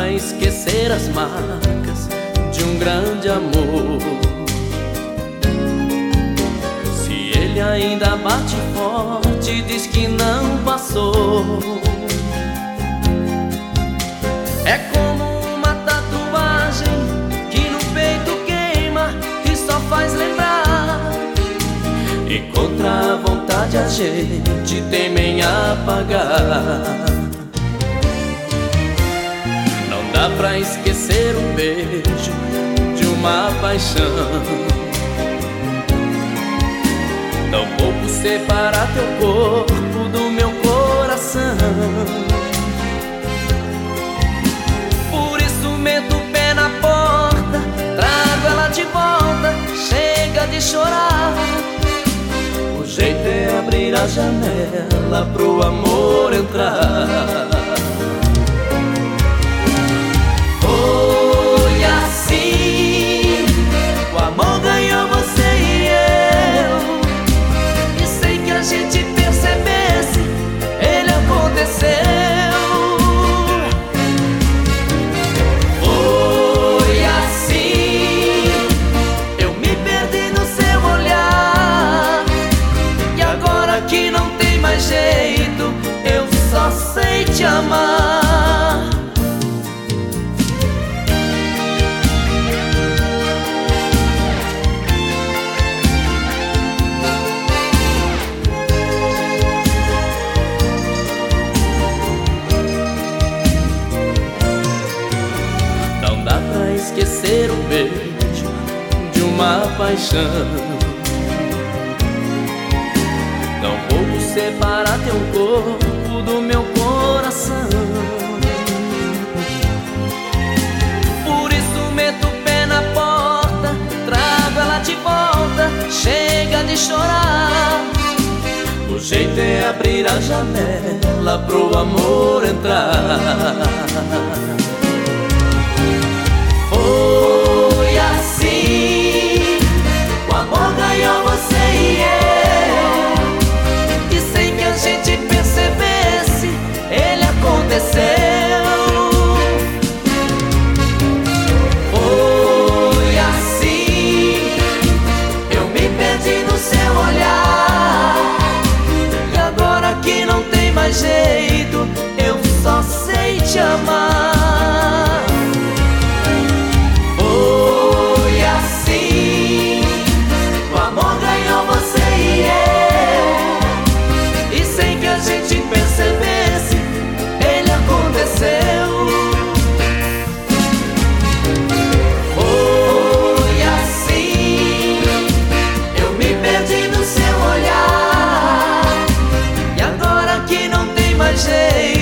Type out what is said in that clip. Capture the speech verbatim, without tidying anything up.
pra esquecer as marcas de um grande amor. Se ele ainda bate forte, diz que não passou. É como uma tatuagem que no peito queima e só faz lembrar. E contra a vontade a gente teme em apagar. Não dá pra esquecer um beijo de uma paixão. Não pouco separar teu corpo do meu coração. Por isso meto o pé na porta, trago ela de volta, chega de chorar. O jeito é abrir a janela pro amor entrar. Foi assim, o amor ganhou você e eu. E sem que a gente percebesse, ele aconteceu. Foi assim, eu me perdi no seu olhar. E agora que não tem mais jeito, eu só sei te amar. Esquecer o beijo de uma paixão. Não vou separar teu corpo do meu coração. Por isso meto o pé na porta, trago ela de volta, chega de chorar. O jeito é abrir a janela pro amor entrar. Foi assim, o amor ganhou você e eu. E sem que a gente percebesse, ele aconteceu. Foi assim, eu me perdi no seu olhar. E agora que não tem mais jeito, eu só sei te amar. Foi assim, eu me perdi no seu olhar. E agora que não tem mais jeito,